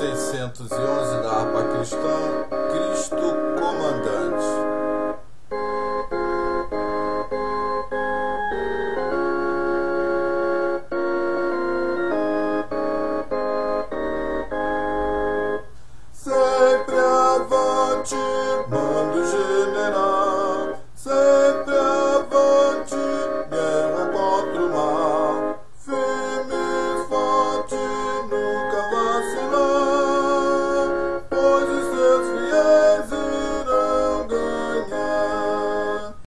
611 da harpa cristã, Cristo Comandante. Sempre avante, mando general.